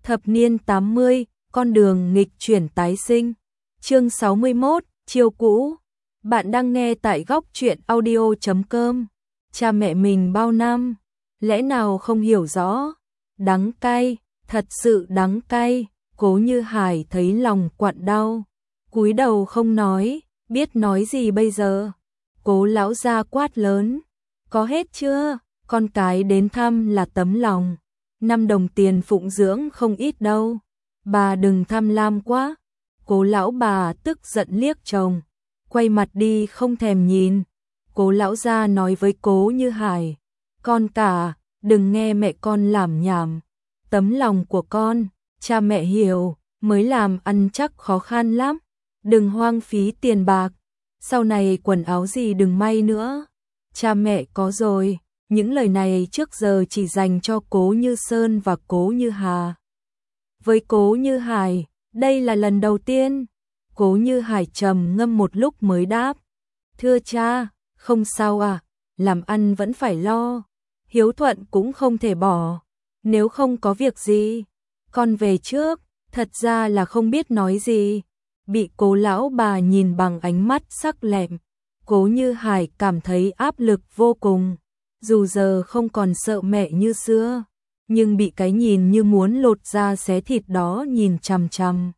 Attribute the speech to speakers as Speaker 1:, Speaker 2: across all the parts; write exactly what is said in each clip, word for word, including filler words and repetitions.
Speaker 1: Thập niên tám mươi, con đường nghịch chuyển tái sinh. Chương sáu mươi mốt, chiêu cũ. Bạn đang nghe tại góc truyện audio chấm com. Cha mẹ mình bao năm, lẽ nào không hiểu rõ? Đắng cay, thật sự đắng cay. Cố Như Hải thấy lòng quặn đau, cúi đầu không nói, biết nói gì bây giờ? Cố lão gia quát lớn, có hết chưa? Con cái đến thăm là tấm lòng, năm đồng tiền phụng dưỡng không ít đâu, bà đừng tham lam quá. Cố lão bà tức giận liếc chồng, quay mặt đi không thèm nhìn. Cố lão gia nói với Cố Như Hải, con cả, đừng nghe mẹ con làm nhảm, tấm lòng của con, cha mẹ hiểu, mới làm ăn chắc khó khăn lắm, đừng hoang phí tiền bạc, sau này quần áo gì đừng may nữa, cha mẹ có rồi. Những lời này trước giờ chỉ dành cho Cố Như Sơn và Cố Như Hà. Với Cố Như Hải, đây là lần đầu tiên. Cố Như Hải trầm ngâm một lúc mới đáp, thưa cha, không sao à, làm ăn vẫn phải lo, hiếu thuận cũng không thể bỏ, nếu không có việc gì, con về trước. Thật ra là không biết nói gì, bị Cố lão bà nhìn bằng ánh mắt sắc lẹm, Cố Như Hải cảm thấy áp lực vô cùng. Dù giờ không còn sợ mẹ như xưa, nhưng bị cái nhìn như muốn lột da xé thịt đó nhìn chằm chằm.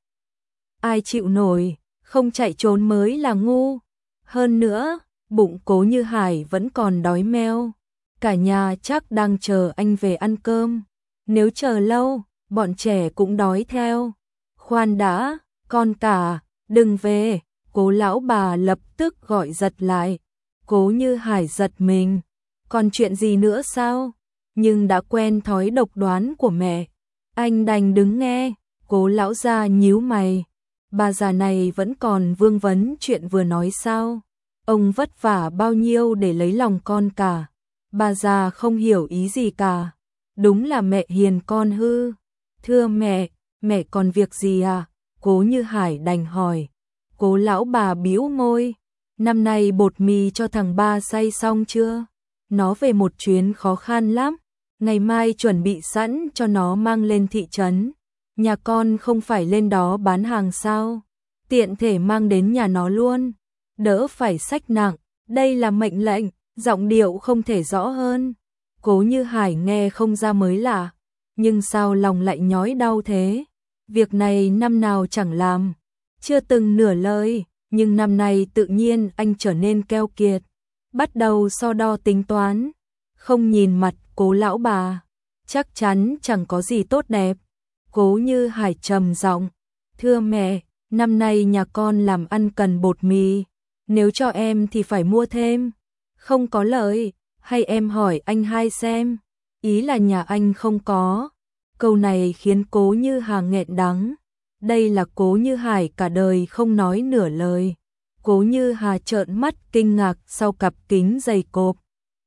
Speaker 1: Ai chịu nổi, không chạy trốn mới là ngu. Hơn nữa, bụng Cố Như Hải vẫn còn đói meo. Cả nhà chắc đang chờ anh về ăn cơm. Nếu chờ lâu, bọn trẻ cũng đói theo. Khoan đã, con cả, đừng về. Cố lão bà lập tức gọi giật lại. Cố Như Hải giật mình. Còn chuyện gì nữa sao? Nhưng đã quen thói độc đoán của mẹ, anh đành đứng nghe. Cố lão gia nhíu mày, bà già này vẫn còn vương vấn chuyện vừa nói sao? Ông vất vả bao nhiêu để lấy lòng con cả, bà già không hiểu ý gì cả. Đúng là mẹ hiền con hư. Thưa mẹ, mẹ còn việc gì à? Cố Như Hải đành hỏi. Cố lão bà bĩu môi, năm nay bột mì cho thằng ba xay xong chưa? Nó về một chuyến khó khăn lắm, ngày mai chuẩn bị sẵn cho nó mang lên thị trấn. Nhà con không phải lên đó bán hàng sao? Tiện thể mang đến nhà nó luôn, đỡ phải xách nặng, đây là mệnh lệnh, giọng điệu không thể rõ hơn. Cố Như Hải nghe không ra mới lạ, nhưng sao lòng lại nhói đau thế? Việc này năm nào chẳng làm, chưa từng nửa lời, nhưng năm nay tự nhiên anh trở nên keo kiệt. Bắt đầu so đo tính toán, không nhìn mặt Cố lão bà, chắc chắn chẳng có gì tốt đẹp. Cố Như Hải trầm giọng, thưa mẹ, năm nay nhà con làm ăn cần bột mì, nếu cho em thì phải mua thêm. Không có lợi, hay em hỏi anh hai xem, ý là nhà anh không có. Câu này khiến Cố Như Hà nghẹn đắng, đây là Cố Như Hải cả đời không nói nửa lời. Cố Như Hà trợn mắt kinh ngạc sau cặp kính dày cộp.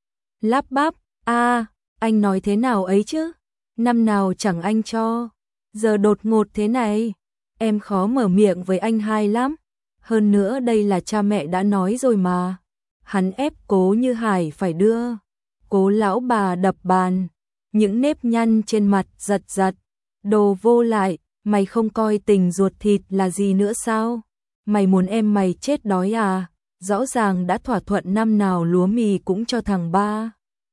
Speaker 1: Lắp bắp, a, anh nói thế nào ấy chứ? Năm nào chẳng anh cho, giờ đột ngột thế này, em khó mở miệng với anh hai lắm. Hơn nữa đây là cha mẹ đã nói rồi mà. Hắn ép Cố Như Hải phải đưa. Cố lão bà đập bàn, những nếp nhăn trên mặt giật giật. Đồ vô lại, mày không coi tình ruột thịt là gì nữa sao? Mày muốn em mày chết đói à? Rõ ràng đã thỏa thuận năm nào lúa mì cũng cho thằng ba.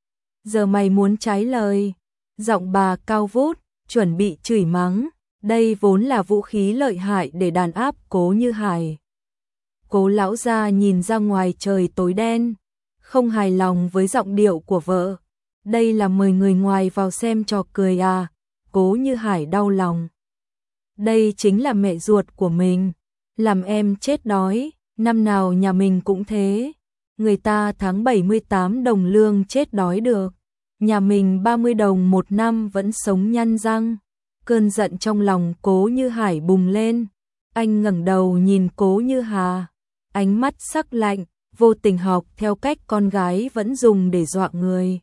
Speaker 1: Giờ mày muốn trái lời. Giọng bà cao vút, chuẩn bị chửi mắng. Đây vốn là vũ khí lợi hại để đàn áp Cố Như Hải. Cố lão gia nhìn ra ngoài trời tối đen, không hài lòng với giọng điệu của vợ. Đây là mời người ngoài vào xem trò cười à? Cố Như Hải đau lòng. Đây chính là mẹ ruột của mình, làm em chết đói, năm nào nhà mình cũng thế. Người ta tháng bảy mươi tám đồng lương chết đói được, nhà mình ba mươi đồng một năm vẫn sống nhăn răng. Cơn giận trong lòng Cố Như Hải bùng lên, anh ngẩng đầu nhìn Cố Như Hà, ánh mắt sắc lạnh, vô tình học theo cách con gái vẫn dùng để dọa người.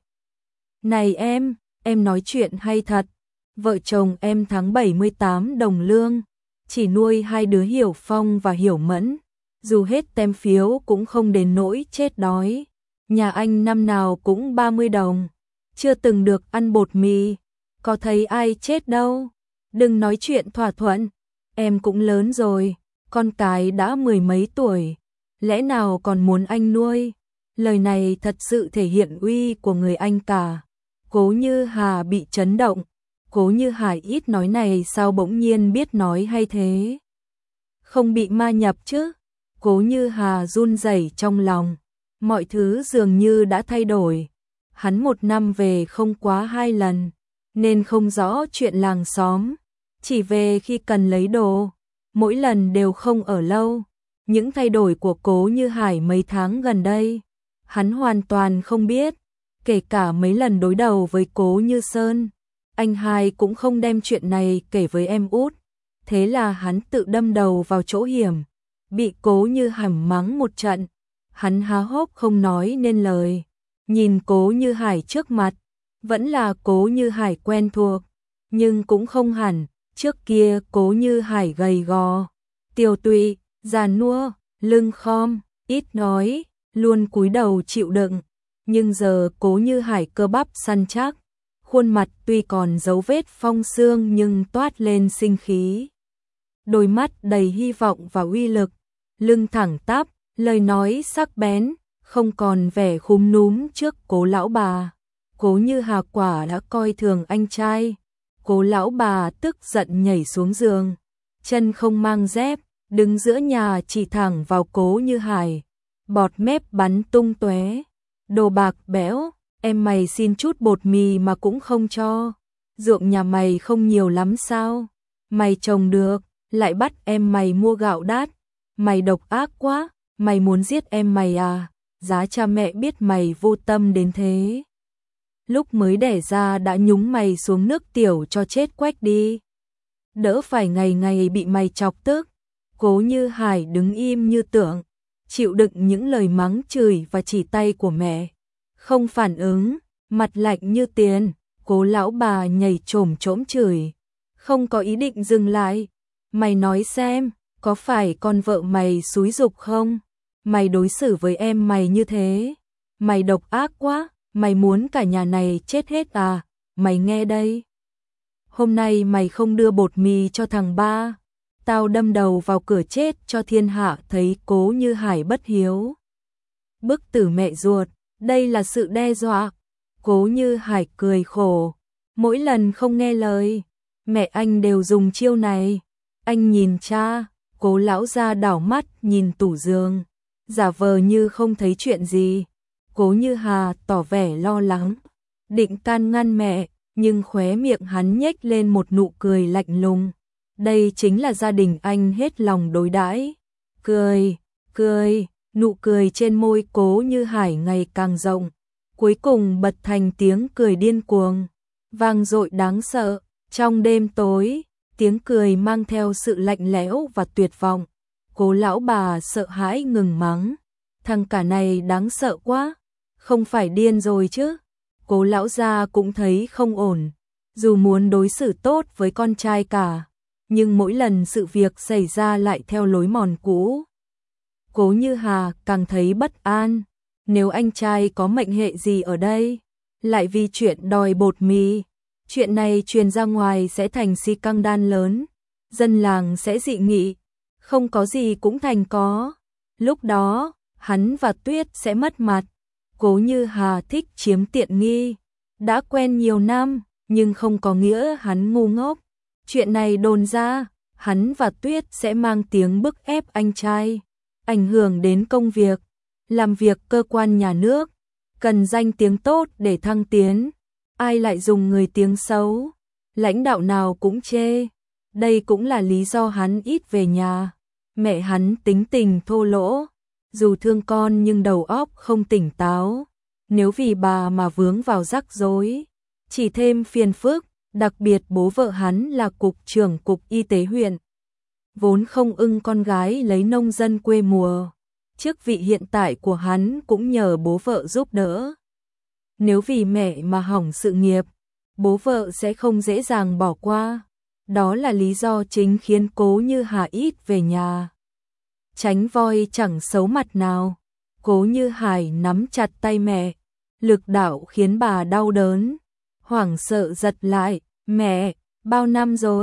Speaker 1: Này em, em nói chuyện hay thật, vợ chồng em tháng bảy mươi tám đồng lương, chỉ nuôi hai đứa Hiểu Phong và Hiểu Mẫn, dù hết tem phiếu cũng không đến nỗi chết đói. Nhà anh năm nào cũng ba mươi đồng, chưa từng được ăn bột mì, có thấy ai chết đâu. đừng nói chuyện thỏa thuận, em cũng lớn rồi, con cái đã mười mấy tuổi, lẽ nào còn muốn anh nuôi? Lời này thật sự thể hiện uy của người anh cả. Cố Như Hà bị chấn động, Cố Như Hải ít nói này sao bỗng nhiên biết nói hay thế? Không bị ma nhập chứ? Cố Như Hà run rẩy trong lòng, mọi thứ dường như đã thay đổi. Hắn một năm về không quá hai lần, nên không rõ chuyện làng xóm, chỉ về khi cần lấy đồ, mỗi lần đều không ở lâu. Những thay đổi của Cố Như Hải mấy tháng gần đây, hắn hoàn toàn không biết, kể cả mấy lần đối đầu với Cố Như Sơn, anh hai cũng không đem chuyện này kể với em út. Thế là hắn tự đâm đầu vào chỗ hiểm, bị Cố Như Hải mắng một trận, hắn há hốc không nói nên lời. Nhìn Cố Như Hải trước mặt, vẫn là Cố Như Hải quen thuộc, nhưng cũng không hẳn. Trước kia Cố Như Hải gầy gò, tiều tụy, già nua, lưng khom, ít nói, luôn cúi đầu chịu đựng. Nhưng giờ Cố Như Hải cơ bắp săn chắc, khuôn mặt tuy còn dấu vết phong sương nhưng toát lên sinh khí. Đôi mắt đầy hy vọng và uy lực, lưng thẳng tắp, lời nói sắc bén, không còn vẻ khúm núm trước Cố lão bà. Cố Như Hà quả đã coi thường anh trai. Cố lão bà tức giận nhảy xuống giường, chân không mang dép, đứng giữa nhà chỉ thẳng vào Cố Như Hải, bọt mép bắn tung tóe. Đồ bạc bẽo, em mày xin chút bột mì mà cũng không cho. Ruộng nhà mày không nhiều lắm sao? Mày trồng được, lại bắt em mày mua gạo đắt. Mày độc ác quá, mày muốn giết em mày à? Giá cha mẹ biết mày vô tâm đến thế, lúc mới đẻ ra đã nhúng mày xuống nước tiểu cho chết quách đi, đỡ phải ngày ngày bị mày chọc tức. Cố Như Hải đứng im như tượng, chịu đựng những lời mắng chửi và chỉ tay của mẹ, không phản ứng, mặt lạnh như tiền. Cố lão bà nhảy chồm chỗm chửi, không có ý định dừng lại. Mày nói xem, có phải con vợ mày xúi giục không? Mày đối xử với em mày như thế, mày độc ác quá, mày muốn cả nhà này chết hết à? Mày nghe đây, hôm nay mày không đưa bột mì cho thằng ba, tao đâm đầu vào cửa chết cho thiên hạ thấy. Cố Như Hải bất hiếu, bức tử mẹ ruột, đây là sự đe dọa. Cố Như Hải cười khổ, mỗi lần không nghe lời, mẹ anh đều dùng chiêu này. Anh nhìn cha. Cố lão gia đảo mắt nhìn tủ giường, giả vờ như không thấy chuyện gì. Cố Như Hà tỏ vẻ lo lắng, định can ngăn mẹ, nhưng khóe miệng hắn nhếch lên một nụ cười lạnh lùng. Đây chính là gia đình anh hết lòng đối đãi. Cười, cười, nụ cười trên môi Cố Như Hải ngày càng rộng, cuối cùng bật thành tiếng cười điên cuồng, vang dội đáng sợ. Trong đêm tối, tiếng cười mang theo sự lạnh lẽo và tuyệt vọng. Cố lão bà sợ hãi ngừng mắng, thằng cả này đáng sợ quá, không phải điên rồi chứ? Cố lão gia cũng thấy không ổn, dù muốn đối xử tốt với con trai cả, nhưng mỗi lần sự việc xảy ra lại theo lối mòn cũ. Cố Như Hà càng thấy bất an, nếu anh trai có mệnh hệ gì ở đây, lại vì chuyện đòi bột mì, chuyện này truyền ra ngoài sẽ thành si căng đan lớn, dân làng sẽ dị nghị, không có gì cũng thành có. Lúc đó, hắn và Tuyết sẽ mất mặt. Cố Như Hà thích chiếm tiện nghi, đã quen nhiều năm, nhưng không có nghĩa hắn ngu ngốc. Chuyện này đồn ra, hắn và Tuyết sẽ mang tiếng bức ép anh trai, ảnh hưởng đến công việc, làm việc cơ quan nhà nước, cần danh tiếng tốt để thăng tiến. Ai lại dùng người tiếng xấu, lãnh đạo nào cũng chê. Đây cũng là lý do hắn ít về nhà. Mẹ hắn tính tình thô lỗ, dù thương con nhưng đầu óc không tỉnh táo. Nếu vì bà mà vướng vào rắc rối, chỉ thêm phiền phức. Đặc biệt bố vợ hắn là cục trưởng cục y tế huyện, vốn không ưng con gái lấy nông dân quê mùa. Chức vị hiện tại của hắn cũng nhờ bố vợ giúp đỡ. Nếu vì mẹ mà hỏng sự nghiệp, bố vợ sẽ không dễ dàng bỏ qua. Đó là lý do chính khiến Cố Như Hà ít về nhà. Tránh voi chẳng xấu mặt nào. Cố Như Hải nắm chặt tay mẹ, lực đạo khiến bà đau đớn, hoảng sợ giật lại. Mẹ, bao năm rồi,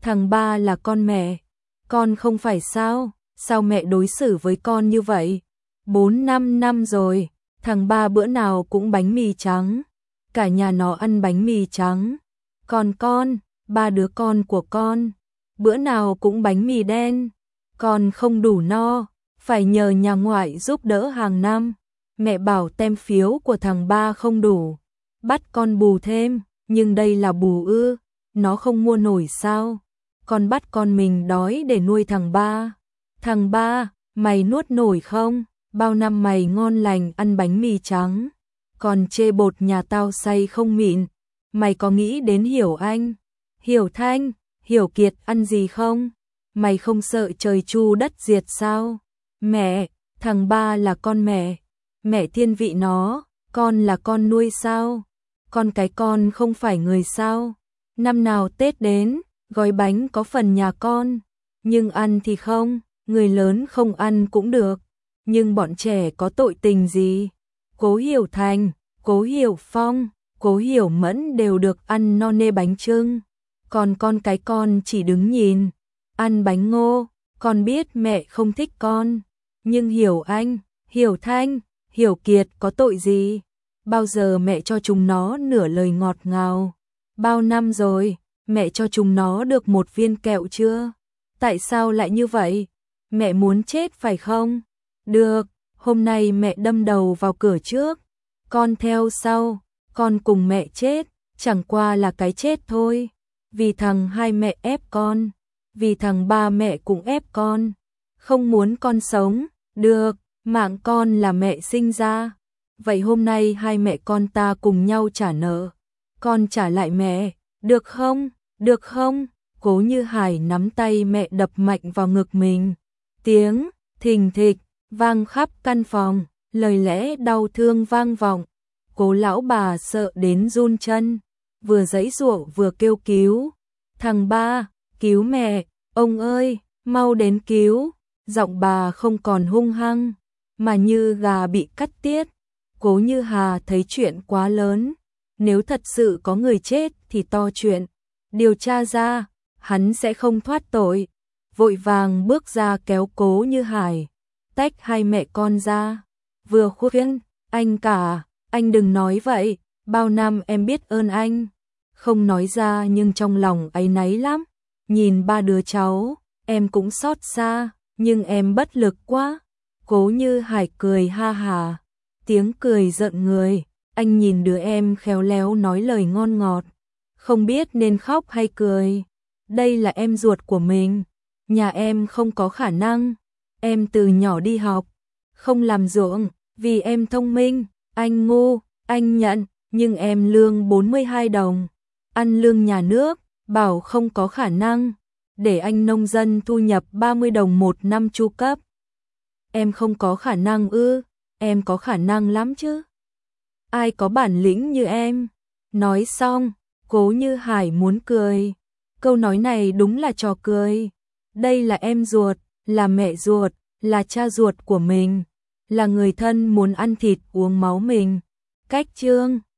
Speaker 1: thằng ba là con mẹ, con không phải sao, sao mẹ đối xử với con như vậy? Bốn năm năm rồi, thằng ba bữa nào cũng bánh mì trắng, cả nhà nó ăn bánh mì trắng, còn con, ba đứa con của con, bữa nào cũng bánh mì đen, con không đủ no, phải nhờ nhà ngoại giúp đỡ hàng năm. Mẹ bảo tem phiếu của thằng ba không đủ, bắt con bù thêm, nhưng đây là bù ư, nó không mua nổi sao? Con bắt con mình đói để nuôi thằng ba. Thằng ba, mày nuốt nổi không? Bao năm mày ngon lành ăn bánh mì trắng, còn chê bột nhà tao xay không mịn. Mày có nghĩ đến Hiểu Anh, Hiểu Thanh, Hiểu Kiệt ăn gì không? Mày không sợ trời chu đất diệt sao? Mẹ, thằng ba là con mẹ, mẹ thiên vị nó, con là con nuôi sao? Con cái con không phải người sao? Năm nào Tết đến, gói bánh có phần nhà con, nhưng ăn thì không, người lớn không ăn cũng được, nhưng bọn trẻ có tội tình gì? Cố Hiểu Thành, Cố Hiểu Phong, Cố Hiểu Mẫn đều được ăn no nê bánh chưng, còn con cái con chỉ đứng nhìn, ăn bánh ngô. Con biết mẹ không thích con, nhưng Hiểu Anh, Hiểu Thanh, Hiểu Kiệt có tội gì? Bao giờ mẹ cho chúng nó nửa lời ngọt ngào? Bao năm rồi, mẹ cho chúng nó được một viên kẹo chưa? Tại sao lại như vậy? Mẹ muốn chết phải không? Được, hôm nay mẹ đâm đầu vào cửa trước, con theo sau, con cùng mẹ chết, chẳng qua là cái chết thôi. Vì thằng hai mẹ ép con, vì thằng ba mẹ cũng ép con, không muốn con sống. Được, mạng con là mẹ sinh ra, vậy hôm nay hai mẹ con ta cùng nhau trả nợ, con trả lại mẹ, được không? Được không? Cố Như Hải nắm tay mẹ đập mạnh vào ngực mình, tiếng thình thịch vang khắp căn phòng, lời lẽ đau thương vang vọng. Cố lão bà sợ đến run chân, vừa giãy giụa vừa kêu cứu, thằng ba, cứu mẹ, ông ơi, mau đến cứu. Giọng bà không còn hung hăng, mà như gà bị cắt tiết. Cố Như Hà thấy chuyện quá lớn, nếu thật sự có người chết thì to chuyện, điều tra ra, hắn sẽ không thoát tội. Vội vàng bước ra kéo Cố Như Hải, tách hai mẹ con ra, vừa khuyên, anh cả, anh đừng nói vậy, bao năm em biết ơn anh. Không nói ra nhưng trong lòng áy náy lắm, nhìn ba đứa cháu, em cũng xót xa, nhưng em bất lực quá. Cố Như Hải cười ha hà, tiếng cười giận người, anh nhìn đứa em khéo léo nói lời ngon ngọt, không biết nên khóc hay cười. Đây là em ruột của mình, nhà em không có khả năng, em từ nhỏ đi học, không làm ruộng, vì em thông minh, anh ngu, anh nhận, nhưng em lương bốn mươi hai đồng, ăn lương nhà nước, bảo không có khả năng, để anh nông dân thu nhập ba mươi đồng một năm chu cấp. Em không có khả năng ư? Em có khả năng lắm chứ. Ai có bản lĩnh như em? Nói xong, Cố Như Hải muốn cười. Câu nói này đúng là trò cười. Đây là em ruột, là mẹ ruột, là cha ruột của mình, là người thân muốn ăn thịt uống máu mình. Cách chương